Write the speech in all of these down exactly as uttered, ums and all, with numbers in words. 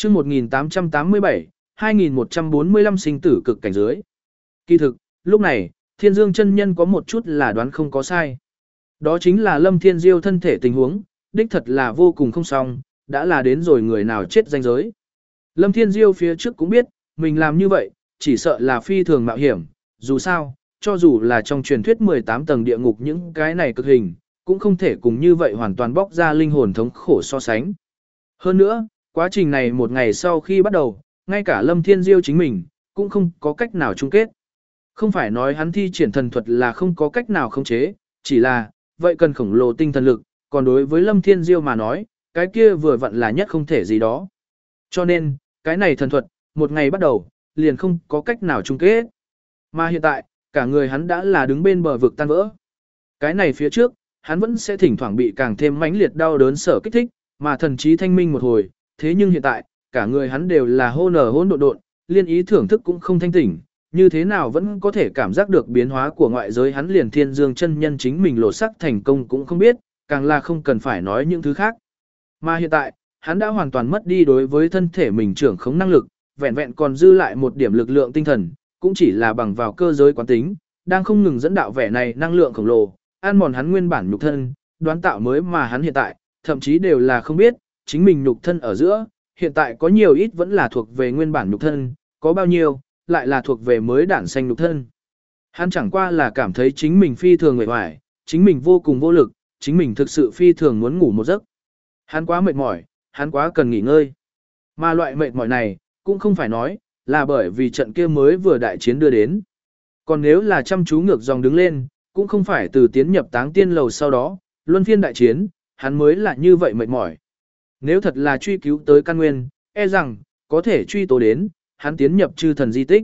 chương một nghìn tám trăm tám mươi bảy, hai nghìn một trăm bốn mươi lăm sinh tử cực cảnh dưới. Kỳ thực, lúc này, Thiên Dương chân nhân có một chút là đoán không có sai. Đó chính là Lâm Thiên Diêu thân thể tình huống, đích thật là vô cùng không xong, đã là đến rồi người nào chết danh giới. Lâm Thiên Diêu phía trước cũng biết, mình làm như vậy, chỉ sợ là phi thường mạo hiểm, dù sao, cho dù là trong truyền thuyết mười tám tầng địa ngục những cái này cực hình, cũng không thể cùng như vậy hoàn toàn bóc ra linh hồn thống khổ so sánh. Hơn nữa, quá trình này một ngày sau khi bắt đầu, ngay cả Lâm Thiên Diêu chính mình, cũng không có cách nào chung kết. Không phải nói hắn thi triển thần thuật là không có cách nào khống chế, chỉ là, vậy cần khổng lồ tinh thần lực, còn đối với Lâm Thiên Diêu mà nói, cái kia vừa vặn là nhất không thể gì đó. Cho nên, cái này thần thuật, một ngày bắt đầu, liền không có cách nào chung kết. Mà hiện tại, cả người hắn đã là đứng bên bờ vực tan vỡ. Cái này phía trước, hắn vẫn sẽ thỉnh thoảng bị càng thêm mãnh liệt đau đớn sở kích thích, mà thần trí thanh minh một hồi, thế nhưng hiện tại, cả người hắn đều là hô nở hỗn độn độn, liên ý thưởng thức cũng không thanh tỉnh, như thế nào vẫn có thể cảm giác được biến hóa của ngoại giới, hắn liền Thiên Dương chân nhân chính mình lột sắc thành công cũng không biết, càng là không cần phải nói những thứ khác. Mà hiện tại, hắn đã hoàn toàn mất đi đối với thân thể mình trưởng khống năng lực, vẹn vẹn còn dư lại một điểm lực lượng tinh thần, cũng chỉ là bằng vào cơ giới quán tính, đang không ngừng dẫn đạo vẻ này năng lượng khổng lồ, ăn mòn hắn nguyên bản nhục thân, đoán tạo mới mà hắn hiện tại, thậm chí đều là không biết, chính mình nhục thân ở giữa, hiện tại có nhiều ít vẫn là thuộc về nguyên bản nhục thân, có bao nhiêu, lại là thuộc về mới đản xanh nhục thân. Hắn chẳng qua là cảm thấy chính mình phi thường uể oải, chính mình vô cùng vô lực, chính mình thực sự phi thường muốn ngủ một giấc. Hắn quá mệt mỏi, hắn quá cần nghỉ ngơi. Mà loại mệt mỏi này, cũng không phải nói, là bởi vì trận kia mới vừa đại chiến đưa đến. Còn nếu là chăm chú ngược dòng đứng lên, cũng không phải từ tiến nhập táng tiên lầu sau đó, luân phiên đại chiến, hắn mới là như vậy mệt mỏi. Nếu thật là truy cứu tới căn nguyên, e rằng, có thể truy tố đến, hắn tiến nhập chư thần di tích.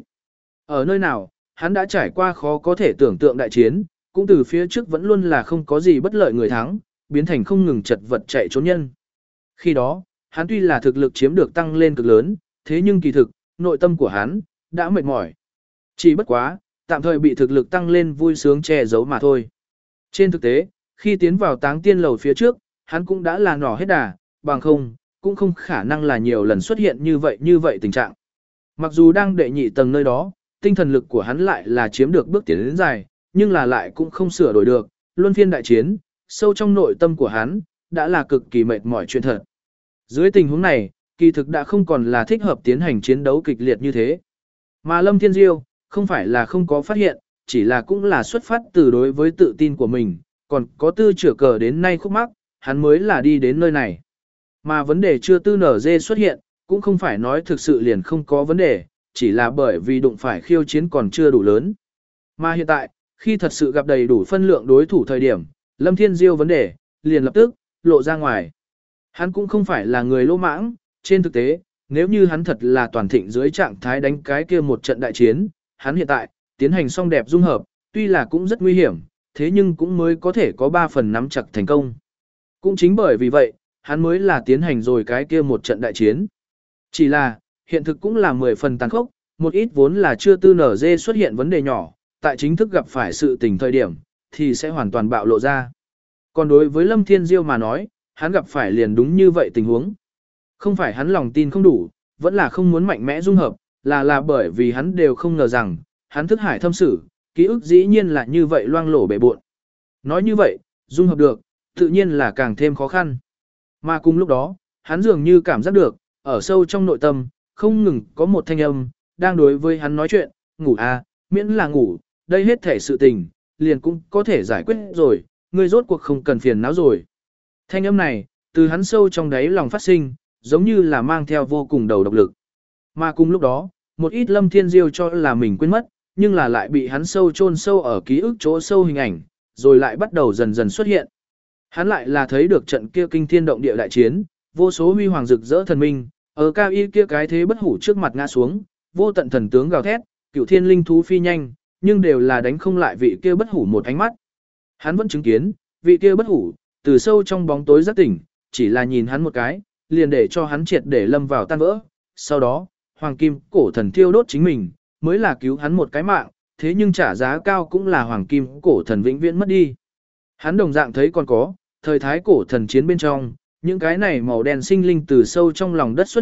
Ở nơi nào, hắn đã trải qua khó có thể tưởng tượng đại chiến, cũng từ phía trước vẫn luôn là không có gì bất lợi người thắng, biến thành không ngừng chật vật chạy trốn nhân. Khi đó, hắn tuy là thực lực chiếm được tăng lên cực lớn, thế nhưng kỳ thực, nội tâm của hắn, đã mệt mỏi. Chỉ bất quá, tạm thời bị thực lực tăng lên vui sướng che giấu mà thôi. Trên thực tế, khi tiến vào táng tiên lầu phía trước, hắn cũng đã là nỏ hết đà, bằng không, cũng không khả năng là nhiều lần xuất hiện như vậy như vậy tình trạng. Mặc dù đang đệ nhị tầng nơi đó, tinh thần lực của hắn lại là chiếm được bước tiến đến dài, nhưng là lại cũng không sửa đổi được, luân phiên đại chiến, sâu trong nội tâm của hắn, đã là cực kỳ mệt mỏi chuyện thật. Dưới tình huống này, kỳ thực đã không còn là thích hợp tiến hành chiến đấu kịch liệt như thế. Mà Lâm Thiên Diêu, không phải là không có phát hiện, chỉ là cũng là xuất phát từ đối với tự tin của mình, còn có tư chữa cờ đến nay khúc mắc, hắn mới là đi đến nơi này. Mà vấn đề chưa tư nở dê xuất hiện, cũng không phải nói thực sự liền không có vấn đề, chỉ là bởi vì đụng phải khiêu chiến còn chưa đủ lớn. Mà hiện tại, khi thật sự gặp đầy đủ phân lượng đối thủ thời điểm, Lâm Thiên Diêu vấn đề, liền lập tức, lộ ra ngoài. Hắn cũng không phải là người lỗ mãng, trên thực tế, nếu như hắn thật là toàn thịnh dưới trạng thái đánh cái kia một trận đại chiến, hắn hiện tại, tiến hành song đẹp dung hợp, tuy là cũng rất nguy hiểm, thế nhưng cũng mới có thể có ba phần nắm chặt thành công. Cũng chính bởi vì vậy, hắn mới là tiến hành rồi cái kia một trận đại chiến. Chỉ là, hiện thực cũng là mười phần tàn khốc, một ít vốn là chưa tư nở dê xuất hiện vấn đề nhỏ, tại chính thức gặp phải sự tình thời điểm, thì sẽ hoàn toàn bạo lộ ra. Còn đối với Lâm Thiên Diêu mà nói, hắn gặp phải liền đúng như vậy tình huống. Không phải hắn lòng tin không đủ, vẫn là không muốn mạnh mẽ dung hợp, là là bởi vì hắn đều không ngờ rằng, hắn thức hải thâm sử, ký ức dĩ nhiên là như vậy loang lổ bể buộn. Nói như vậy, dung hợp được, tự nhiên là càng thêm khó khăn. Mà cùng lúc đó, hắn dường như cảm giác được, ở sâu trong nội tâm, không ngừng có một thanh âm, đang đối với hắn nói chuyện, ngủ à, miễn là ngủ, đây hết thể sự tình, liền cũng có thể giải quyết rồi, ngươi rốt cuộc không cần phiền não rồi. Thanh âm này, từ hắn sâu trong đáy lòng phát sinh, giống như là mang theo vô cùng đầu độc lực. Mà cùng lúc đó, một ít Lâm Thiên Diêu cho là mình quên mất, nhưng là lại bị hắn sâu chôn sâu ở ký ức chỗ sâu hình ảnh, rồi lại bắt đầu dần dần xuất hiện. Hắn lại là thấy được trận kia kinh thiên động địa đại chiến, vô số huy hoàng rực rỡ thần minh, ở cao y kia cái thế bất hủ trước mặt ngã xuống, vô tận thần tướng gào thét, cửu thiên linh thú phi nhanh, nhưng đều là đánh không lại vị kia bất hủ một ánh mắt. Hắn vẫn chứng kiến, vị kia bất hủ, từ sâu trong bóng tối giác tỉnh, chỉ là nhìn hắn một cái, liền để cho hắn triệt để lâm vào tan vỡ. Sau đó, hoàng kim cổ thần thiêu đốt chính mình, mới là cứu hắn một cái mạng, thế nhưng trả giá cao cũng là hoàng kim cổ thần vĩnh viễn mất đi. Hắn đồng dạng thấy còn có, thời thái cổ thần chiến bên trong, những cái này màu đen sinh linh từ sâu trong lòng đất xuất hiện,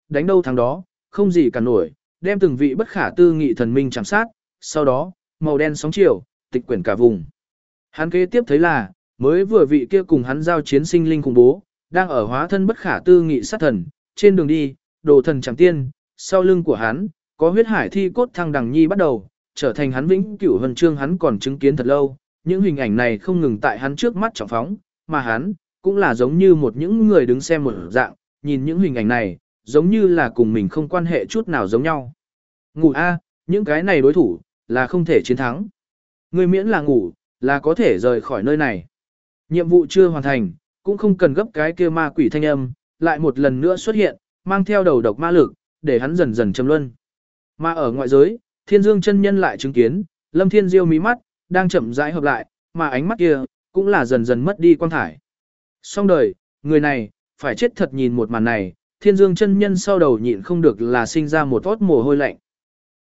đánh đâu thắng đó, không gì cả nổi, đem từng vị bất khả tư nghị thần minh chạm sát, sau đó, màu đen sóng chiều, tịch quyển cả vùng. Hắn kế tiếp thấy là, mới vừa vị kia cùng hắn giao chiến sinh linh khủng bố, đang ở hóa thân bất khả tư nghị sát thần, trên đường đi, đồ thần chẳng tiên, sau lưng của hắn, có huyết hải thi cốt thăng đằng nhi bắt đầu, trở thành hắn vĩnh cửu huân chương hắn còn chứng kiến thật lâu, những hình ảnh này không ngừng tại hắn trước mắt trọng phóng, mà hắn, cũng là giống như một những người đứng xem một dạng, nhìn những hình ảnh này, giống như là cùng mình không quan hệ chút nào giống nhau. Ngủ a, những cái này đối thủ, là không thể chiến thắng. Người miễn là ngủ, là có thể rời khỏi nơi này. Nhiệm vụ chưa hoàn thành, cũng không cần gấp cái kia ma quỷ thanh âm, lại một lần nữa xuất hiện, mang theo đầu độc ma lực, để hắn dần dần châm luân. Mà ở ngoại giới, Thiên Dương chân nhân lại chứng kiến, Lâm Thiên Diêu mí mắt, đang chậm rãi hợp lại, mà ánh mắt kia, cũng là dần dần mất đi quang thải. Xong đời, người này, phải chết thật nhìn một màn này, Thiên Dương chân nhân sau đầu nhịn không được là sinh ra một tót mồ hôi lạnh.